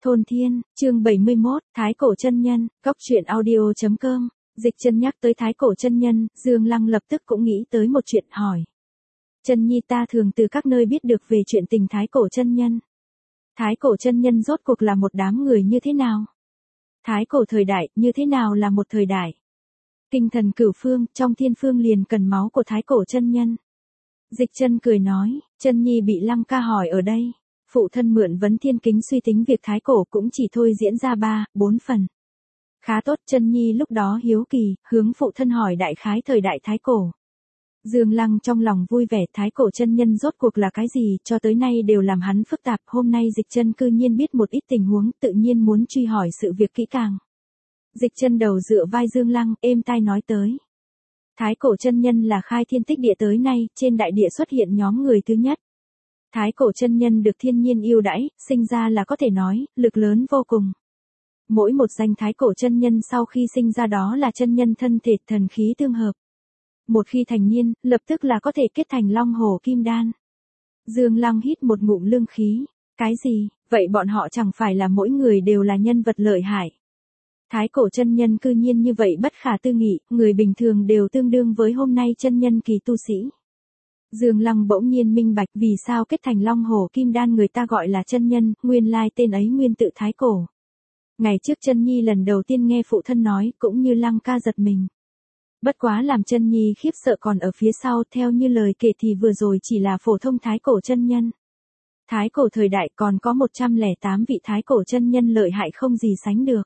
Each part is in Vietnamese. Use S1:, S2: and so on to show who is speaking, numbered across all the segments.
S1: Thôn Thiên, chương 71, Thái Cổ Chân Nhân, Góc truyện audio.com. Dịch Chân nhắc tới Thái Cổ Chân Nhân, Dương Lăng lập tức cũng nghĩ tới một chuyện hỏi. Chân nhi ta thường từ các nơi biết được về chuyện tình Thái Cổ Chân Nhân. Thái Cổ Chân Nhân rốt cuộc là một đám người như thế nào? Thái Cổ thời đại, như thế nào là một thời đại? Kinh thần cửu phương, trong thiên phương liền cần máu của Thái Cổ Chân Nhân. Dịch Chân cười nói, Chân nhi bị Lăng ca hỏi ở đây. Phụ thân mượn vấn thiên kính suy tính việc Thái Cổ cũng chỉ thôi diễn ra 3-4 phần. Khá tốt. Chân nhi lúc đó hiếu kỳ, hướng phụ thân hỏi đại khái thời đại Thái Cổ. Dương Lăng trong lòng vui vẻ, Thái Cổ Chân Nhân rốt cuộc là cái gì, cho tới nay đều làm hắn phức tạp, hôm nay Dịch Chân cư nhiên biết một ít tình huống, tự nhiên muốn truy hỏi sự việc kỹ càng. Dịch Chân đầu dựa vai Dương Lăng, êm tai nói tới. Thái Cổ Chân Nhân là khai thiên tích địa tới nay, trên đại địa xuất hiện nhóm người thứ nhất. Thái Cổ Chân Nhân được thiên nhiên yêu đãi, sinh ra là có thể nói, lực lớn vô cùng. Mỗi một danh Thái Cổ Chân Nhân sau khi sinh ra đó là chân nhân thân thể thần khí tương hợp. Một khi thành niên, lập tức là có thể kết thành Long Hổ Kim Đan. Dương Lăng hít một ngụm lương khí. Cái gì, vậy bọn họ chẳng phải là mỗi người đều là nhân vật lợi hại. Thái Cổ Chân Nhân cư nhiên như vậy bất khả tư nghị, người bình thường đều tương đương với hôm nay chân nhân kỳ tu sĩ. Dương Lăng bỗng nhiên minh bạch vì sao kết thành Long Hổ Kim Đan người ta gọi là chân nhân, nguyên lai tên ấy nguyên tự Thái Cổ. Ngày trước Chân nhi lần đầu tiên nghe phụ thân nói, cũng như Lăng ca giật mình. Bất quá làm Chân nhi khiếp sợ còn ở phía sau, theo như lời kể thì vừa rồi chỉ là phổ thông Thái Cổ Chân Nhân. Thái Cổ thời đại còn có 108 vị Thái Cổ Chân Nhân lợi hại không gì sánh được.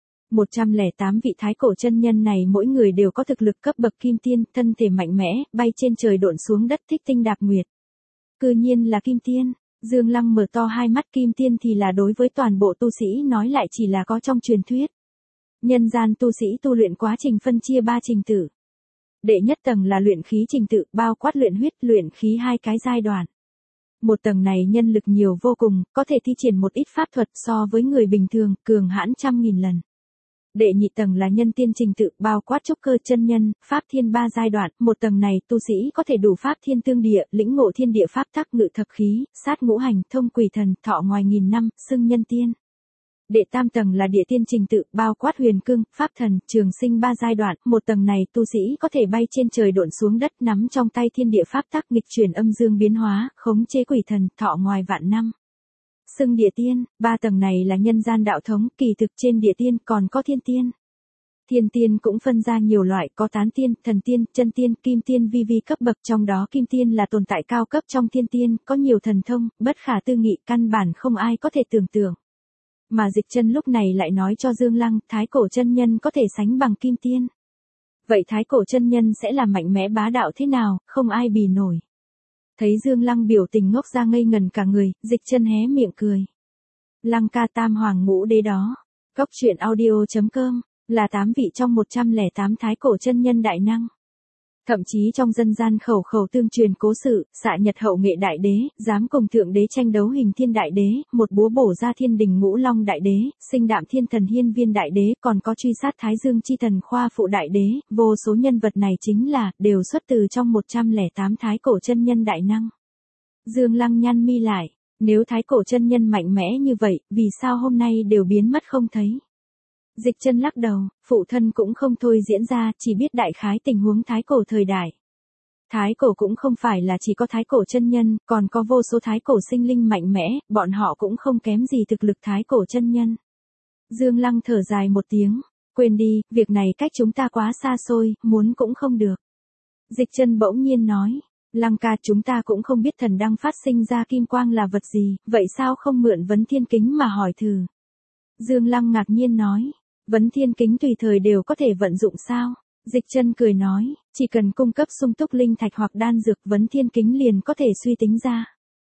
S1: 108 vị Thái Cổ Chân Nhân này mỗi người đều có thực lực cấp bậc kim tiên, thân thể mạnh mẽ, bay trên trời độn xuống đất thích tinh đạp nguyệt. Cư nhiên là kim tiên. Dương Lăng mở to hai mắt, kim tiên thì là đối với toàn bộ tu sĩ nói lại chỉ là có trong truyền thuyết. Nhân gian tu sĩ tu luyện quá trình phân chia 3 trình tự. Đệ nhất tầng là luyện khí trình tự, bao quát luyện huyết, luyện khí 2 cái giai đoạn. Một tầng này nhân lực nhiều vô cùng, có thể thi triển một ít pháp thuật so với người bình thường, cường hãn 100.000 lần. Đệ nhị tầng là nhân tiên trình tự, bao quát trúc cơ chân nhân, pháp thiên 3 giai đoạn, một tầng này tu sĩ có thể đủ pháp thiên tương địa, lĩnh ngộ thiên địa pháp tắc, ngự thập khí, sát ngũ hành, thông quỷ thần, thọ ngoài nghìn năm, xưng nhân tiên. Đệ tam tầng là địa tiên trình tự, bao quát huyền cương, pháp thần, trường sinh 3 giai đoạn, một tầng này tu sĩ có thể bay trên trời độn xuống đất, nắm trong tay thiên địa pháp tắc, nghịch chuyển âm dương biến hóa, khống chế quỷ thần, thọ ngoài vạn năm. Xưng địa tiên. 3 tầng này là nhân gian đạo thống, kỳ thực trên địa tiên còn có thiên tiên. Thiên tiên cũng phân ra nhiều loại, có tán tiên, thần tiên, chân tiên, kim tiên vi cấp bậc, trong đó kim tiên là tồn tại cao cấp trong thiên tiên, có nhiều thần thông, bất khả tư nghị, căn bản không ai có thể tưởng tượng. Mà Dịch Chân lúc này lại nói cho Dương Lăng, Thái Cổ Chân Nhân có thể sánh bằng kim tiên. Vậy Thái Cổ Chân Nhân sẽ là mạnh mẽ bá đạo thế nào, không ai bì nổi. Thấy Dương Lăng biểu tình ngốc ra ngây ngần cả người, Dịch Chân hé miệng cười. Lăng ca tam hoàng ngũ đế đó. Góc truyện audio.com, là 8 vị trong 108 Thái Cổ Chân Nhân đại năng. Thậm chí trong dân gian khẩu tương truyền cố sự, xạ nhật hậu nghệ đại đế, dám cùng thượng đế tranh đấu hình thiên đại đế, một búa bổ ra thiên đình ngũ long đại đế, sinh đạm thiên thần hiên viên đại đế, còn có truy sát thái dương chi thần khoa phụ đại đế, vô số nhân vật này chính là, đều xuất từ trong 108 Thái Cổ Chân Nhân đại năng. Dương Lăng nhăn mi lại, nếu Thái Cổ Chân Nhân mạnh mẽ như vậy, vì sao hôm nay đều biến mất không thấy? Dịch Chân lắc đầu, phụ thân cũng không thôi diễn ra, chỉ biết đại khái tình huống Thái Cổ thời đại. Thái Cổ cũng không phải là chỉ có Thái Cổ Chân Nhân, còn có vô số Thái Cổ sinh linh mạnh mẽ, bọn họ cũng không kém gì thực lực Thái Cổ Chân Nhân. Dương Lăng thở dài một tiếng, quên đi, việc này cách chúng ta quá xa xôi, muốn cũng không được. Dịch Chân bỗng nhiên nói, Lăng ca, chúng ta cũng không biết thần đăng phát sinh ra kim quang là vật gì, vậy sao không mượn vấn thiên kính mà hỏi thử? Dương Lăng ngạc nhiên nói, vấn thiên kính tùy thời đều có thể vận dụng sao? Dịch Chân cười nói, chỉ cần cung cấp sung túc linh thạch hoặc đan dược, vấn thiên kính liền có thể suy tính ra.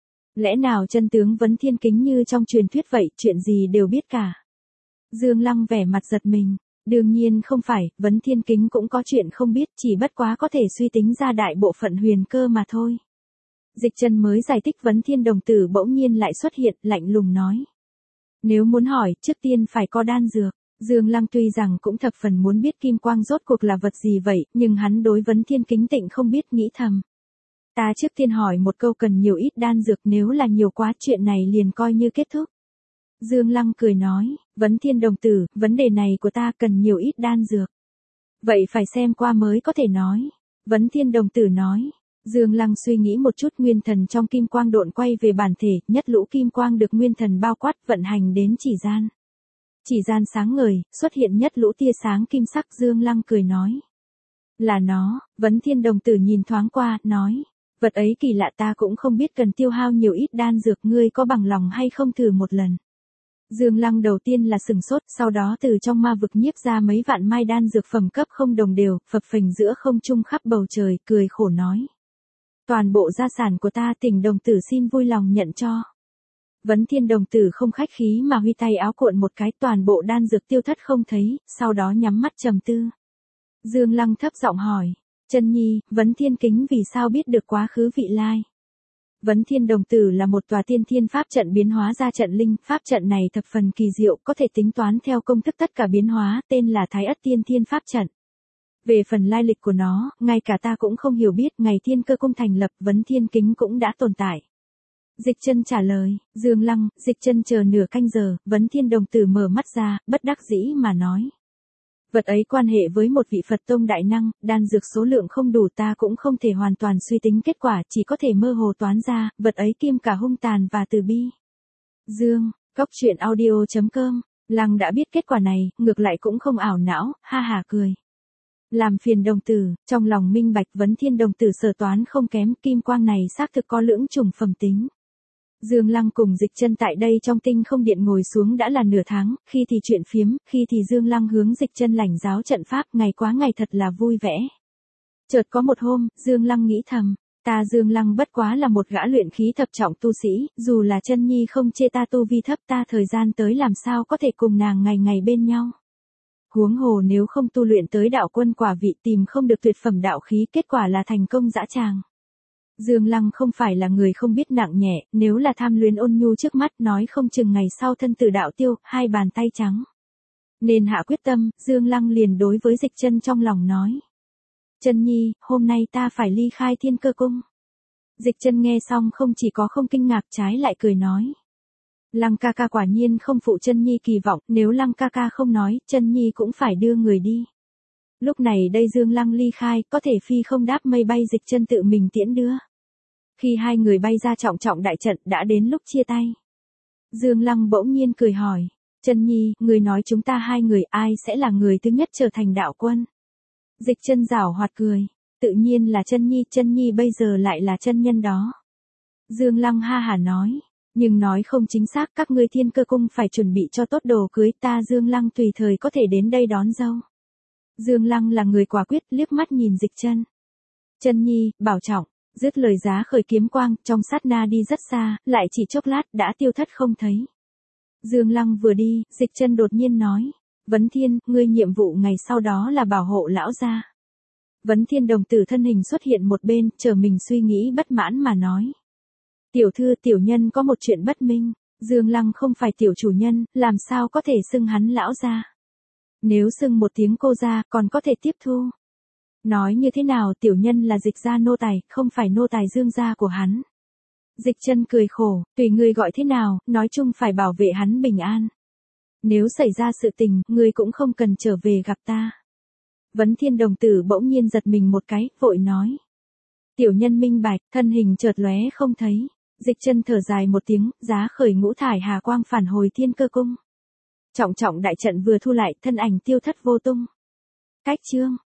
S1: Lẽ nào chân tướng vấn thiên kính như trong truyền thuyết vậy, chuyện gì đều biết cả? Dương Lăng vẻ mặt giật mình, đương nhiên không phải, vấn thiên kính cũng có chuyện không biết, chỉ bất quá có thể suy tính ra đại bộ phận huyền cơ mà thôi. Dịch Chân mới giải thích, vấn thiên đồng tử bỗng nhiên lại xuất hiện, lạnh lùng nói. Nếu muốn hỏi, trước tiên phải có đan dược. Dương Lăng tuy rằng cũng thập phần muốn biết kim quang rốt cuộc là vật gì vậy, nhưng hắn đối vấn thiên kính tịnh không biết, nghĩ thầm. Ta trước tiên hỏi một câu, cần nhiều ít đan dược, nếu là nhiều quá chuyện này liền coi như kết thúc. Dương Lăng cười nói, Vấn Thiên đồng tử, vấn đề này của ta cần nhiều ít đan dược. Vậy phải xem qua mới có thể nói. Vấn Thiên đồng tử nói. Dương Lăng suy nghĩ một chút, nguyên thần trong kim quang độn quay về bản thể, nhất lũ kim quang được nguyên thần bao quát vận hành đến chỉ gian. Chỉ gian sáng ngời, xuất hiện nhất lũ tia sáng kim sắc. Dương Lăng cười nói. Là nó. Vấn Thiên đồng tử nhìn thoáng qua, nói. Vật ấy kỳ lạ, ta cũng không biết cần tiêu hao nhiều ít đan dược, ngươi có bằng lòng hay không thử một lần. Dương Lăng đầu tiên là sừng sốt, sau đó từ trong ma vực nhiếp ra mấy vạn mai đan dược phẩm cấp không đồng đều, phập phình giữa không trung khắp bầu trời, cười khổ nói. Toàn bộ gia sản của ta, Tỉnh đồng tử xin vui lòng nhận cho. Vấn Thiên đồng tử không khách khí mà huy tay áo cuộn một cái, toàn bộ đan dược tiêu thất không thấy, sau đó nhắm mắt trầm tư. Dương Lăng thấp giọng hỏi, Chân Nhi, Vấn Thiên kính vì sao biết được quá khứ vị lai? Vấn Thiên đồng tử là một tòa tiên thiên pháp trận biến hóa ra trận linh, pháp trận này thập phần kỳ diệu, có thể tính toán theo công thức tất cả biến hóa, tên là Thái Ất Tiên Thiên Pháp Trận. Về phần lai lịch của nó, ngay cả ta cũng không hiểu biết, ngày Thiên Cơ Cung thành lập, Vấn Thiên kính cũng đã tồn tại. Dịch Chân trả lời. Dương Lăng, Dịch Chân chờ nửa canh giờ, Vấn Thiên đồng tử mở mắt ra, bất đắc dĩ mà nói. Vật ấy quan hệ với một vị Phật tông đại năng, đan dược số lượng không đủ, ta cũng không thể hoàn toàn suy tính kết quả, chỉ có thể mơ hồ toán ra, vật ấy kiêm cả hung tàn và từ bi. Dương, Cốc Truyện Audio.com, Lăng đã biết kết quả này, ngược lại cũng không ảo não, ha hả cười. Làm phiền đồng tử, trong lòng minh bạch, Vấn Thiên đồng tử sở toán không kém, kim quang này xác thực có lưỡng trùng phẩm tính. Dương Lăng cùng Dịch Chân tại đây trong tinh không điện ngồi xuống đã là nửa tháng, khi thì chuyện phiếm, khi thì Dương Lăng hướng Dịch Chân lãnh giáo trận pháp, ngày quá ngày thật là vui vẻ. Chợt có một hôm, Dương Lăng nghĩ thầm, ta Dương Lăng bất quá là một gã luyện khí thập trọng tu sĩ, dù là Chân Nhi không chê ta tu vi thấp, ta thời gian tới làm sao có thể cùng nàng ngày ngày bên nhau. Huống hồ nếu không tu luyện tới đạo quân quả vị, tìm không được tuyệt phẩm đạo khí, kết quả là thành công dã tràng. Dương Lăng không phải là người không biết nặng nhẹ, nếu là tham luyến ôn nhu trước mắt, nói không chừng ngày sau thân tử đạo tiêu, hai bàn tay trắng. Nên hạ quyết tâm, Dương Lăng liền đối với Dịch Chân trong lòng nói. Chân Nhi, hôm nay ta phải ly khai Thiên Cơ Cung. Dịch Chân nghe xong không chỉ có không kinh ngạc, trái lại cười nói. Lăng ca ca quả nhiên không phụ Chân Nhi kỳ vọng, nếu Lăng ca ca không nói, Chân Nhi cũng phải đưa người đi. Lúc này đây Dương Lăng ly khai, có thể phi không đáp mây bay, Dịch Chân tự mình tiễn đưa. Khi hai người bay ra trọng trọng đại trận, đã đến lúc chia tay. Dương Lăng bỗng nhiên cười hỏi, Chân Nhi, người nói chúng ta hai người ai sẽ là người thứ nhất trở thành đạo quân? Dịch Chân giảo hoạt cười, tự nhiên là Chân Nhi bây giờ lại là chân nhân đó. Dương Lăng ha hả nói, nhưng nói không chính xác, các ngươi Thiên Cơ Cung phải chuẩn bị cho tốt đồ cưới, ta Dương Lăng tùy thời có thể đến đây đón dâu. Dương Lăng là người quả quyết, liếc mắt nhìn Dịch Chân. Chân Nhi, bảo trọng. Dứt lời giá khởi kiếm quang, trong sát na đi rất xa, lại chỉ chốc lát đã tiêu thất không thấy. Dương Lăng vừa đi, Dịch Chân đột nhiên nói, Vấn Thiên, ngươi nhiệm vụ ngày sau đó là bảo hộ lão gia. Vấn Thiên đồng tử thân hình xuất hiện một bên, chờ mình suy nghĩ bất mãn mà nói. Tiểu thư, tiểu nhân có một chuyện bất minh, Dương Lăng không phải tiểu chủ nhân, làm sao có thể xưng hắn lão gia. Nếu xưng một tiếng cô gia, còn có thể tiếp thu. Nói như thế nào, tiểu nhân là Dịch gia nô tài, không phải nô tài Dương gia của hắn. Dịch Chân cười khổ, tùy ngươi gọi thế nào, nói chung phải bảo vệ hắn bình an. Nếu xảy ra sự tình, ngươi cũng không cần trở về gặp ta. Vấn Thiên đồng tử bỗng nhiên giật mình một cái, vội nói. Tiểu nhân minh bạch, thân hình chợt lóe không thấy. Dịch Chân thở dài một tiếng, giá khởi ngũ thải hà quang phản hồi Thiên Cơ Cung. Trọng trọng đại trận vừa thu lại, thân ảnh tiêu thất vô tung. Cách chương